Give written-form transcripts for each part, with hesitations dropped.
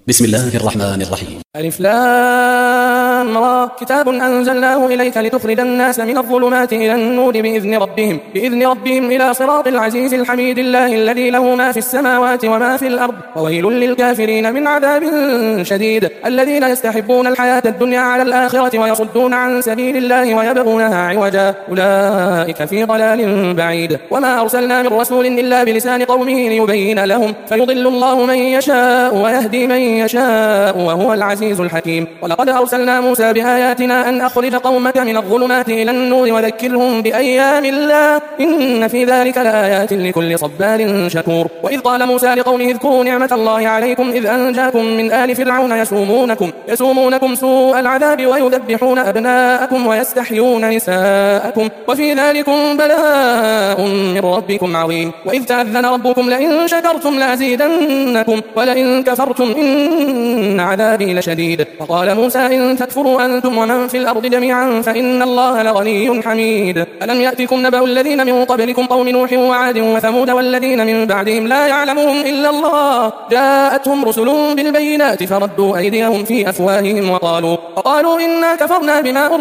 بسم الله الرحمن الرحيم. ألف لام را كتاب أنزلناه إليك لتخرج الناس من الظلمات إلى النور بإذن ربهم إلى صراط العزيز الحميد الله الذي له ما في السماوات وما في الأرض وويل للكافرين من عذاب شديد الذين يستحبون الحياة الدنيا على الآخرة ويصدون عن سبيل الله ويبغونها عوجا أولئك في ضلال بعيد وما أرسلنا من رسول إلا بلسان قومه ليبين لهم فيضل الله من يشاء ويهدي من يشاء وهو العزيز الحكيم. ولقد أرسلنا موسى بآياتنا أن أخرج قومك من الظلمات إلى النور وذكرهم بأيام الله إن في ذلك لآيات لكل صبار شكور. وإذ قال موسى لقومه اذكروا نعمة الله عليكم إذ أنجاكم من آل فرعون يسومونكم سوء العذاب ويذبحون أبناءكم ويستحيون نساءكم وفي ذلكم بلاء من ربكم عظيم. وإذ تأذن ربكم لئن شكرتم لأزيدنكم ولئن كفرتم إن عذابي لشديد. وقال موسى إن تكفروا أنتم ومن في الأرض جميعا فإن الله لغني حميد. ألم يأتكم نبأ الذين من قبلكم قوم نوح وعاد وثمود والذين من بعدهم لا يعلمهم إلا الله جاءتهم رسل بالبينات فردوا أيديهم في أفواههم وقالوا إنا كفرنا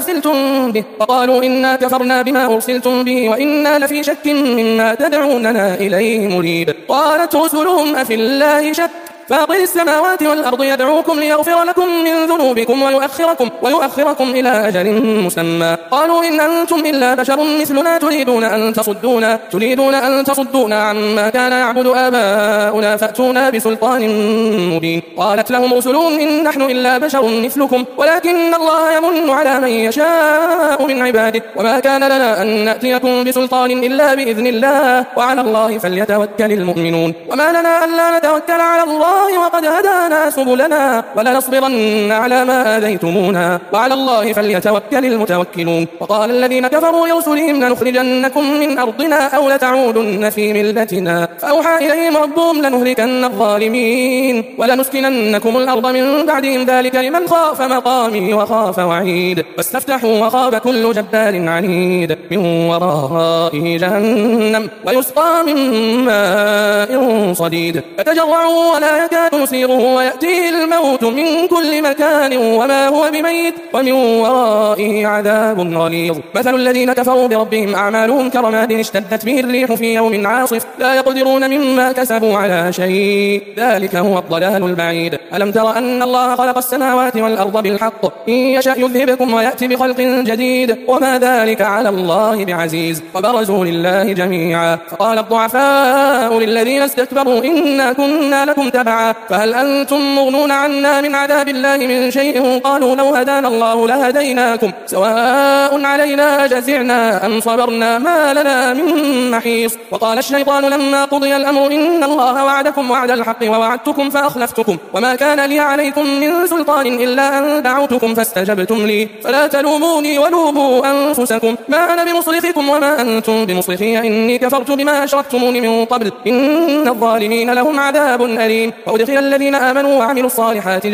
بما أرسلتم به وإنا لفي شك مما تدعوننا إليه مريب. قالت رسلهم أفي الله شك فاطر السماوات والأرض يدعوكم ليغفر لكم من ذنوبكم ويؤخركم إلى أجل مسمى. قالوا إن أنتم إلا بشر مثلنا تريدون أن تصدونا عما كان يعبد آباؤنا فأتونا بسلطان مبين. قالت لهم رسلهم إن نحن إلا بشر مثلكم ولكن الله يمن على من يشاء من عباده وما كان لنا أن نأتيكم بسلطان إلا بإذن الله وعلى الله فليتوكل المؤمنون. وما لنا ألا نتوكل على الله وقد هدانا سبلنا ولنصبرن على ما آذيتمونا وعلى الله فليتوكل المتوكلون. وقال الذين كفروا لرسلهم لنخرجنكم من أرضنا أو لتعودن في ملتنا فأوحى إليهم ربهم لنهلكن الظالمين ولنسكننكم الأرض من بعدهم ذلك لمن خاف مقامي وخاف وعيد. فاستفتحوا وخاب كل جبار عنيد من ورائه جهنم ويسقى من ماء صديد فتجرعوا ولا يكاد يسيره ويأتيه الموت من كل مكان وما هو بميت ومن ورائه عذاب غليظ. مثل الذين كفروا بربهم أعمالهم كرماد اشتدت به الريح في يوم عاصف لا يقدرون مما كسبوا على شيء ذلك هو الضلال البعيد. ألم تر أن الله خلق السماوات والأرض بالحق إن يشأ يذهبكم ويأتي بخلق جديد وما ذلك على الله بعزيز. وبرزوا لله جميعا فقال الضعفاء للذين استكبروا إنا كنا لكم تبعا فهل أنتم مغنون عنا من عذاب الله من شيء قالوا لو هدانا الله لهديناكم سواء علينا جزعنا أم صبرنا ما لنا من محيص. وقال الشيطان لما قضي الأمر إن الله وعدكم وعد الحق ووعدتكم فأخلفتكم وما كان لي عليكم من سلطان إلا أن دعوتكم فاستجبتم لي فلا تلوموني ولوموا أنفسكم ما أنا بمصرخكم وما أنتم بمصرخي إني كفرت بما أشركتموني من قبل إن الظالمين لهم عذاب أليم. وأدخل الذين آمنوا وعملوا الصالحات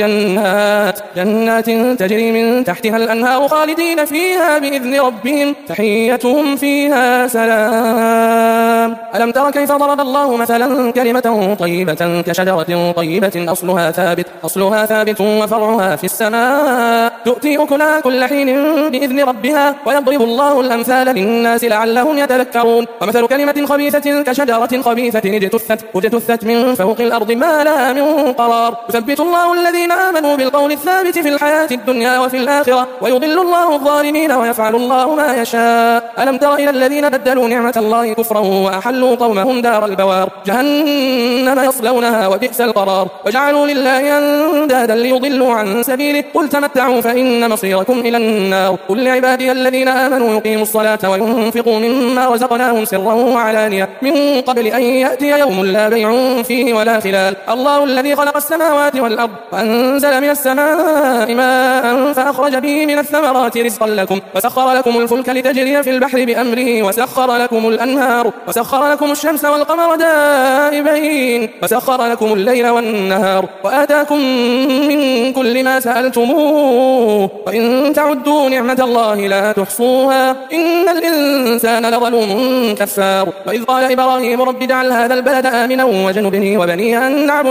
جنات تجري من تحتها الأنهار خالدين فيها بإذن ربهم تحيتهم فيها سلام. ألم تر كيف ضرب الله مثلا كلمة طيبة كشجرة طيبة أصلها ثابت وفرعها في السماء تؤتي أكلها كل حين بإذن ربها ويضرب الله الأمثال للناس لعلهم يتذكرون. ومثل كلمة خبيثة كشجرة خبيثة اجتثت من فوق الأرض ما لها من قرار يثبت الله الذين آمنوا بالقول الثابت في الحياة الدنيا وفي الآخرة ويضل الله الظالمين ويفعل الله ما يشاء. ألم تر إلى الذين بدلوا نعمة الله كفرا وأحلوا قومهم دار البوار جهنم يصلونها وبئس القرار وجعلوا لله أندادا ليضلوا عن سبيله قل تمتعوا فإن مصيركم إلى النار. قل لعبادي الذين آمنوا يقيموا الصلاة وينفقوا مما رزقناهم سرا وعلانية من قبل أن يأتي يوم لا بيع فيه ولا خلال. الله الذي خلق السماوات والأرض وأنزل من السماء ماء فأخرج به من الثمرات رزقا لكم وسخر لكم الفلك لتجري في البحر بأمره وسخر لكم الأنهار وسخر لكم الشمس والقمر دائبين وسخر لكم الليل والنهار وآتاكم من كل ما سألتموه وإن تعدوا نعمة الله لا تحصوها إن الإنسان لظلوم كفار. وإذ قال إبراهيم رب اجعل هذا البلد آمنا واجنبني وبني أن نعبد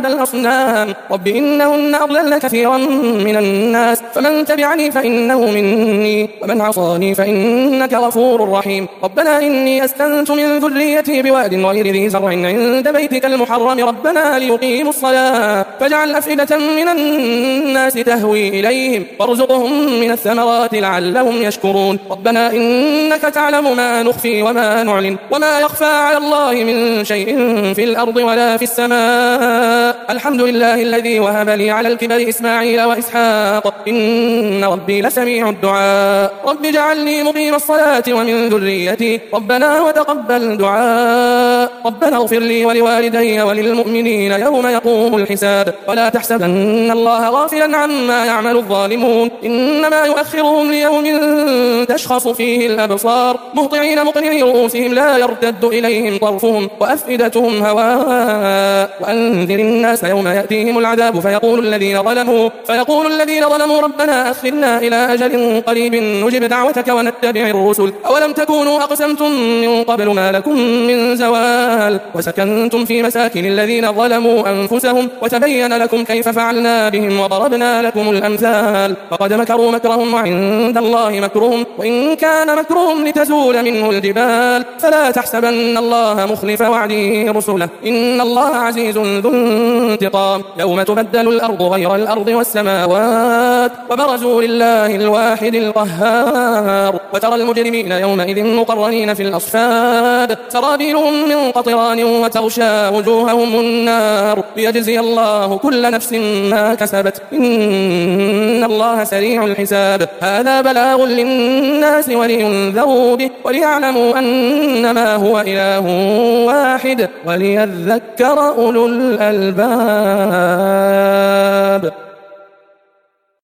الأصنام رب إنهن أضللن كثيرا من الناس فمن تبعني فإنه مني ومن عصاني فإنك غفور رحيم ربنا إني أسكنت من ذريتي بواد غير ذي زرع عند بيتك المحرم ربنا ليقيموا الصلاة فاجعل أفئدة من الناس تهوي إليهم وارزقهم من الثمرات لعلهم يشكرون ربنا إنك تعلم ما نخفي وما نعلن وما يخفى على الله من شيء في الأرض ولا في السماء الحمد لله الذي وهب لي على الكبر إسماعيل وإسحاق إن ربي لسميع الدعاء رب اجعلني مقيم الصلاة ومن ذريتي ربنا وتقبل دعاء ربنا اغفر لي ولوالدي وللمؤمنين يوم يقوم الحساب ولا تحسبن الله غافلا عما يعمل الظالمون إنما يؤخرهم ليوم تشخص فيه الأبصار مهطعين مقنعي رؤوسهم لا يرتد إليهم طرفهم وأفئدتهم هواء وأنذر الناس يوم يأتيهم العذاب فيقول الذين ظلموا ربنا أخرنا إلى أجل قريب نجب دعوتك ونتبع الرسل أولم تكونوا أقسمتم من قبل ما لكم من زوال وسكنتم في مساكن الذين ظلموا أنفسهم وتبين لكم كيف فعلنا بهم وضربنا لكم الأمثال فقد مكروا مكرهم وعند الله مكرهم وإن كان مكرهم لتزول منه الجبال فلا تحسبن الله مخلف وعده رسله إن الله عزيز ذو انتقام يوم تبدل الأرض غير الأرض والسماوات وبرزوا لله الواحد القهار وترى المجرمين يومئذ مقرنين في الأصفاد سرابيلهم من قطران وتغشى وجوههم النار ليجزي الله كل نفس ما كسبت إن الله سريع الحساب هذا بلاغ للناس ولينذروا به وليعلموا أنما هو إله واحد وليذكر أولو الألباب